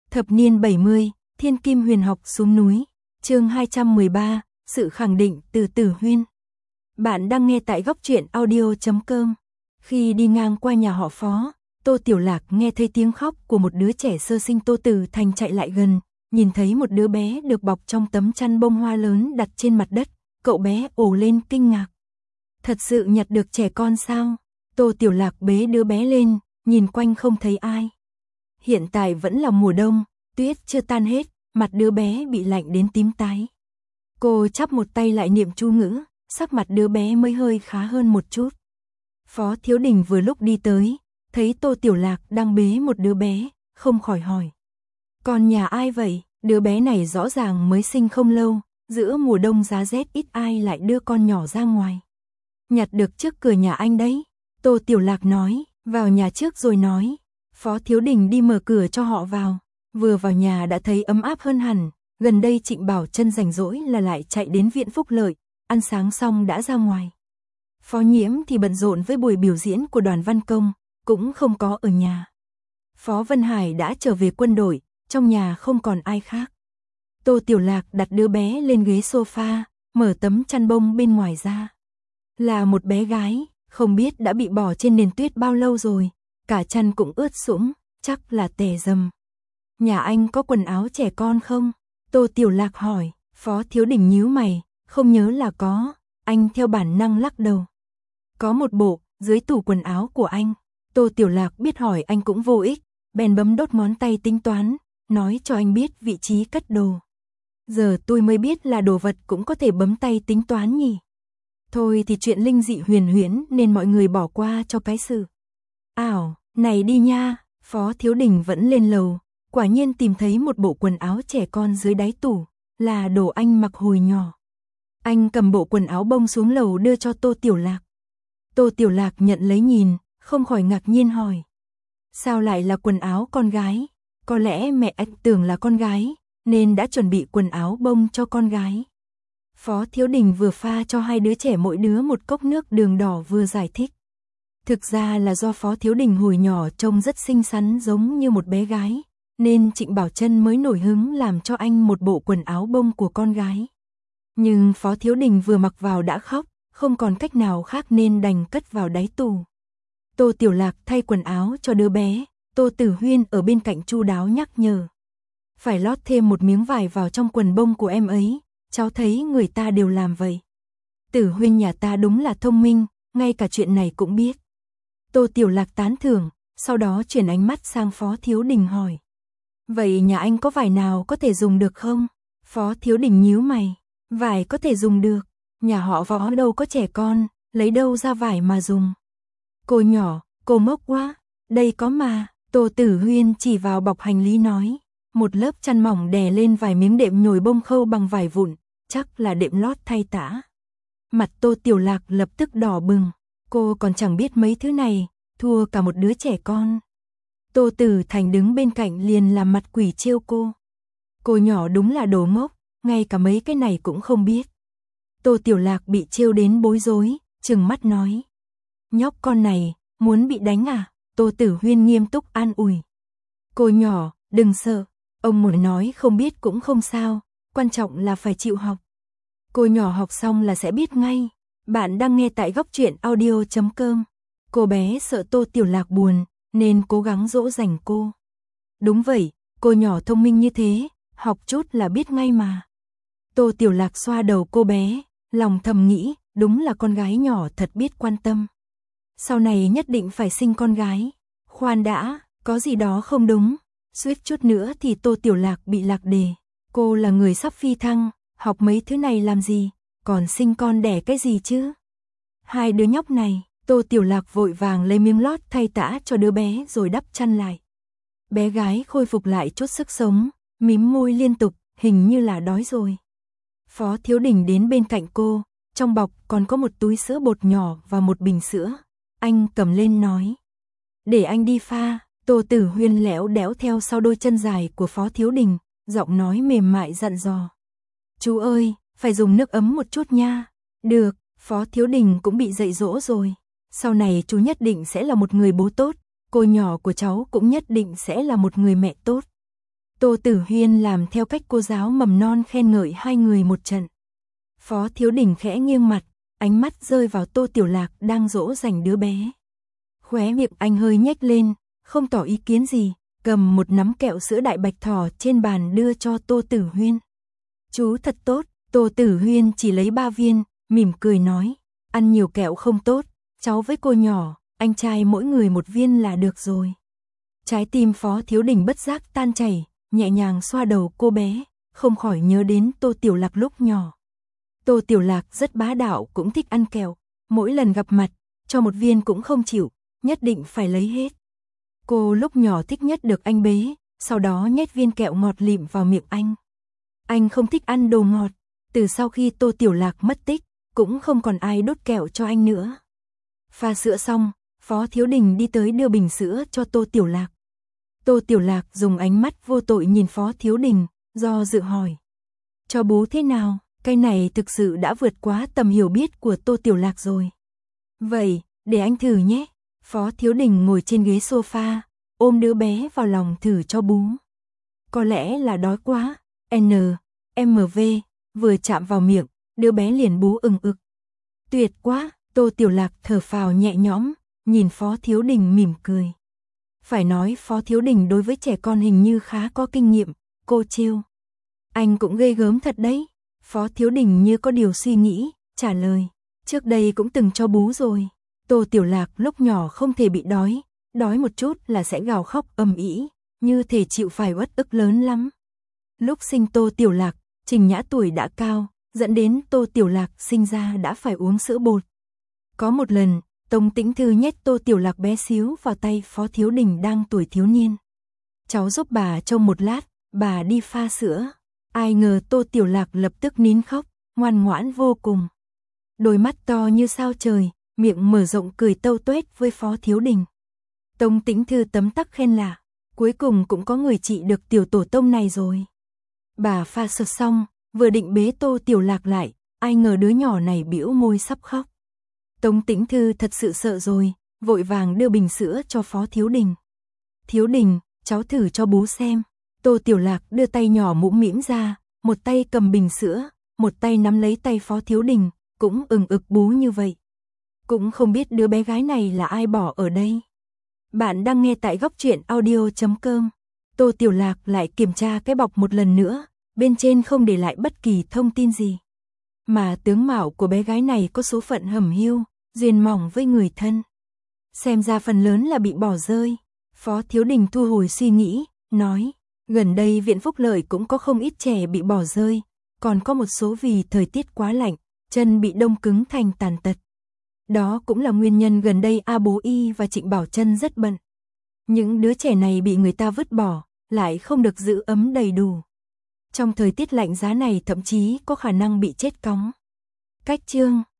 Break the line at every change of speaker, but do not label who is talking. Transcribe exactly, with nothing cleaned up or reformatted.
Thập niên bảy mươi, Thiên Kim Huyền học xuống núi. Chương hai trăm mười ba, sự khẳng định từ Tử Huyên. Bạn đang nghe tại góc truyện audio chấm com. Khi đi ngang qua nhà họ Phó, Tô Tiểu Lạc nghe thấy tiếng khóc của một đứa trẻ sơ sinh. Tô Tử Thành chạy lại gần, nhìn thấy một đứa bé được bọc trong tấm chăn bông hoa lớn đặt trên mặt đất, cậu bé ồ lên kinh ngạc. Thật sự nhặt được trẻ con sao? Tô Tiểu Lạc bế đứa bé lên, nhìn quanh không thấy ai. Hiện tại vẫn là mùa đông, tuyết chưa tan hết, mặt đứa bé bị lạnh đến tím tái. Cô chắp một tay lại niệm chú ngữ, sắc mặt đứa bé mới hơi khá hơn một chút. Phó Thiếu Đình vừa lúc đi tới, thấy Tô Tiểu Lạc đang bế một đứa bé, không khỏi hỏi. Con nhà ai vậy? Đứa bé này rõ ràng mới sinh không lâu, giữa mùa đông giá rét ít ai lại đưa con nhỏ ra ngoài. Nhặt được trước cửa nhà anh đấy. Tô Tiểu Lạc nói, vào nhà trước rồi nói. Phó Thiếu Đình đi mở cửa cho họ vào. Vừa vào nhà đã thấy ấm áp hơn hẳn. Gần đây Trịnh Bảo Trân rảnh rỗi là lại chạy đến viện Phúc Lợi, ăn sáng xong đã ra ngoài. Phó Nhiễm thì bận rộn với buổi biểu diễn của đoàn văn công, cũng không có ở nhà. Phó Vân Hải đã trở về quân đội, trong nhà không còn ai khác. Tô Tiểu Lạc đặt đứa bé lên ghế sofa, mở tấm chăn bông bên ngoài ra. Là một bé gái, không biết đã bị bỏ trên nền tuyết bao lâu rồi, cả chăn cũng ướt sũng, chắc là tè dầm. Nhà anh có quần áo trẻ con không? Tô Tiểu Lạc hỏi. Phó Thiếu Đình nhíu mày, không nhớ là có. Anh theo bản năng lắc đầu. Có một bộ, dưới tủ quần áo của anh. Tô Tiểu Lạc biết hỏi anh cũng vô ích, bèn bấm đốt ngón tay tính toán, nói cho anh biết vị trí cất đồ. Giờ tôi mới biết là đồ vật cũng có thể bấm tay tính toán nhỉ. Thôi thì chuyện linh dị huyền huyễn nên mọi người bỏ qua cho cái sự ảo này đi nha. Phó Thiếu Đình vẫn lên lầu, quả nhiên tìm thấy một bộ quần áo trẻ con dưới đáy tủ, là đồ anh mặc hồi nhỏ. Anh cầm bộ quần áo bông xuống lầu đưa cho Tô Tiểu Lạc. Tô Tiểu Lạc nhận lấy nhìn, không khỏi ngạc nhiên hỏi. Sao lại là quần áo con gái? Có lẽ mẹ anh tưởng là con gái, nên đã chuẩn bị quần áo bông cho con gái. Phó Thiếu Đình vừa pha cho hai đứa trẻ mỗi đứa một cốc nước đường đỏ vừa giải thích. Thực ra là do Phó Thiếu Đình hồi nhỏ trông rất xinh xắn giống như một bé gái, nên Trịnh Bảo Trân mới nổi hứng làm cho anh một bộ quần áo bông của con gái. Nhưng Phó Thiếu Đình vừa mặc vào đã khóc, không còn cách nào khác nên đành cất vào đáy tủ. Tô Tiểu Lạc thay quần áo cho đứa bé, Tô Tử Huyên ở bên cạnh chu đáo nhắc nhở. Phải lót thêm một miếng vải vào trong quần bông của em ấy, cháu thấy người ta đều làm vậy. Tử Huyên nhà ta đúng là thông minh, ngay cả chuyện này cũng biết. Tô Tiểu Lạc tán thưởng, sau đó chuyển ánh mắt sang Phó Thiếu Đình hỏi. Vậy nhà anh có vải nào có thể dùng được không? Phó Thiếu Đình nhíu mày. Vải có thể dùng được, nhà họ Phó đâu có trẻ con, lấy đâu ra vải mà dùng. Cô nhỏ, cô ngốc quá, đây có mà. Tô Tử Huyên chỉ vào bọc hành lý nói. Một lớp chăn mỏng đè lên vài miếng đệm nhồi bông khâu bằng vải vụn, chắc là đệm lót thay tã. Mặt Tô Tiểu Lạc lập tức đỏ bừng, cô còn chẳng biết mấy thứ này, thua cả một đứa trẻ con. Tô Tử Thành đứng bên cạnh liền làm mặt quỷ trêu cô. Cô nhỏ đúng là đồ ngốc, ngay cả mấy cái này cũng không biết. Tô Tiểu Lạc bị trêu đến bối rối, trừng mắt nói. Nhóc con này, muốn bị đánh à? Tô Tử Huyên nghiêm túc an ủi. Cô nhỏ, đừng sợ, ông muốn nói không biết cũng không sao, quan trọng là phải chịu học. Cô nhỏ học xong là sẽ biết ngay. Bạn đang nghe tại góc truyện audio chấm com. Cô bé sợ Tô Tiểu Lạc buồn, nên cố gắng dỗ dành cô. Đúng vậy, cô nhỏ thông minh như thế, học chút là biết ngay mà. Tô Tiểu Lạc xoa đầu cô bé, lòng thầm nghĩ, đúng là con gái nhỏ thật biết quan tâm. Sau này nhất định phải sinh con gái. Khoan đã, có gì đó không đúng. Suýt chút nữa thì Tô Tiểu Lạc bị lạc đề. Cô là người sắp phi thăng, học mấy thứ này làm gì, còn sinh con đẻ cái gì chứ? Hai đứa nhóc này, Tô Tiểu Lạc vội vàng lấy miếng lót thay tã cho đứa bé rồi đắp chăn lại. Bé gái khôi phục lại chút sức sống, mím môi liên tục, hình như là đói rồi. Phó Thiếu Đình đến bên cạnh cô, trong bọc còn có một túi sữa bột nhỏ và một bình sữa. Anh cầm lên nói. Để anh đi pha. Tô Tử Huyên lẽo đẽo theo sau đôi chân dài của Phó Thiếu Đình, giọng nói mềm mại dặn dò. Chú ơi, phải dùng nước ấm một chút nha. Được, Phó Thiếu Đình cũng bị dạy dỗ rồi. Sau này chú nhất định sẽ là một người bố tốt, cô nhỏ của cháu cũng nhất định sẽ là một người mẹ tốt. Tô Tử Huyên làm theo cách cô giáo mầm non khen ngợi hai người một trận. Phó Thiếu Đình khẽ nghiêng mặt, ánh mắt rơi vào Tô Tiểu Lạc đang dỗ dành đứa bé. Khóe miệng anh hơi nhếch lên, không tỏ ý kiến gì, cầm một nắm kẹo sữa đại bạch thỏ trên bàn đưa cho Tô Tử Huyên. Chú thật tốt, Tô Tử Huyên chỉ lấy ba viên, mỉm cười nói, ăn nhiều kẹo không tốt, cháu với cô nhỏ, anh trai mỗi người một viên là được rồi. Trái tim Phó Thiếu Đình bất giác tan chảy, nhẹ nhàng xoa đầu cô bé, không khỏi nhớ đến Tô Tiểu Lạc lúc nhỏ. Tô Tiểu Lạc rất bá đạo, cũng thích ăn kẹo, mỗi lần gặp mặt, cho một viên cũng không chịu, nhất định phải lấy hết. Cô lúc nhỏ thích nhất được anh bế, sau đó nhét viên kẹo ngọt lịm vào miệng anh. Anh không thích ăn đồ ngọt, từ sau khi Tô Tiểu Lạc mất tích, cũng không còn ai đốt kẹo cho anh nữa. Pha sữa xong, Phó Thiếu Đình đi tới đưa bình sữa cho Tô Tiểu Lạc. Tô Tiểu Lạc dùng ánh mắt vô tội nhìn Phó Thiếu Đình, do dự hỏi. Cho bú thế nào, cái này thực sự đã vượt quá tầm hiểu biết của Tô Tiểu Lạc rồi. Vậy, để anh thử nhé. Phó Thiếu Đình ngồi trên ghế sofa, ôm đứa bé vào lòng thử cho bú. Có lẽ là đói quá, N, M V, vừa chạm vào miệng, đứa bé liền bú ừng ực. Tuyệt quá, Tô Tiểu Lạc thở phào nhẹ nhõm, nhìn Phó Thiếu Đình mỉm cười. Phải nói Phó Thiếu Đình đối với trẻ con hình như khá có kinh nghiệm, cô trêu. Anh cũng ghê gớm thật đấy. Phó Thiếu Đình như có điều suy nghĩ, trả lời. Trước đây cũng từng cho bú rồi. Tô Tiểu Lạc lúc nhỏ không thể bị đói, đói một chút là sẽ gào khóc ầm ĩ, như thể chịu phải uất ức lớn lắm. Lúc sinh Tô Tiểu Lạc, Trình Nhã tuổi đã cao, dẫn đến Tô Tiểu Lạc sinh ra đã phải uống sữa bột. Có một lần, Tống Tĩnh Thư nhét Tô Tiểu Lạc bé xíu vào tay Phó Thiếu Đình đang tuổi thiếu niên. Cháu giúp bà trông một lát, bà đi pha sữa. Ai ngờ Tô Tiểu Lạc lập tức nín khóc, ngoan ngoãn vô cùng. Đôi mắt to như sao trời, miệng mở rộng cười tâu tuét với Phó Thiếu Đình. Tống Tĩnh Thư tấm tắc khen là, cuối cùng cũng có người trị được tiểu tổ tông này rồi. Bà pha sữa xong, vừa định bế Tô Tiểu Lạc lại, ai ngờ đứa nhỏ này bĩu môi sắp khóc. Tống Tĩnh Thư thật sự sợ rồi, vội vàng đưa bình sữa cho Phó Thiếu Đình. Thiếu Đình, cháu thử cho bú xem. Tô Tiểu Lạc đưa tay nhỏ mũm mĩm ra, một tay cầm bình sữa, một tay nắm lấy tay Phó Thiếu Đình, cũng ừng ực bú như vậy. Cũng không biết đứa bé gái này là ai bỏ ở đây. Bạn đang nghe tại góc truyện audio chấm com. Tô Tiểu Lạc lại kiểm tra cái bọc một lần nữa, bên trên không để lại bất kỳ thông tin gì. Mà tướng mạo của bé gái này có số phận hẩm hiu, duyên mỏng với người thân. Xem ra phần lớn là bị bỏ rơi. Phó Thiếu Đình thu hồi suy nghĩ, nói, gần đây Viện Phúc Lợi cũng có không ít trẻ bị bỏ rơi, còn có một số vì thời tiết quá lạnh, chân bị đông cứng thành tàn tật. Đó cũng là nguyên nhân gần đây A Bố Y và Trịnh Bảo Trân rất bận. Những đứa trẻ này bị người ta vứt bỏ, lại không được giữ ấm đầy đủ. Trong thời tiết lạnh giá này thậm chí có khả năng bị chết cóng. Cách chương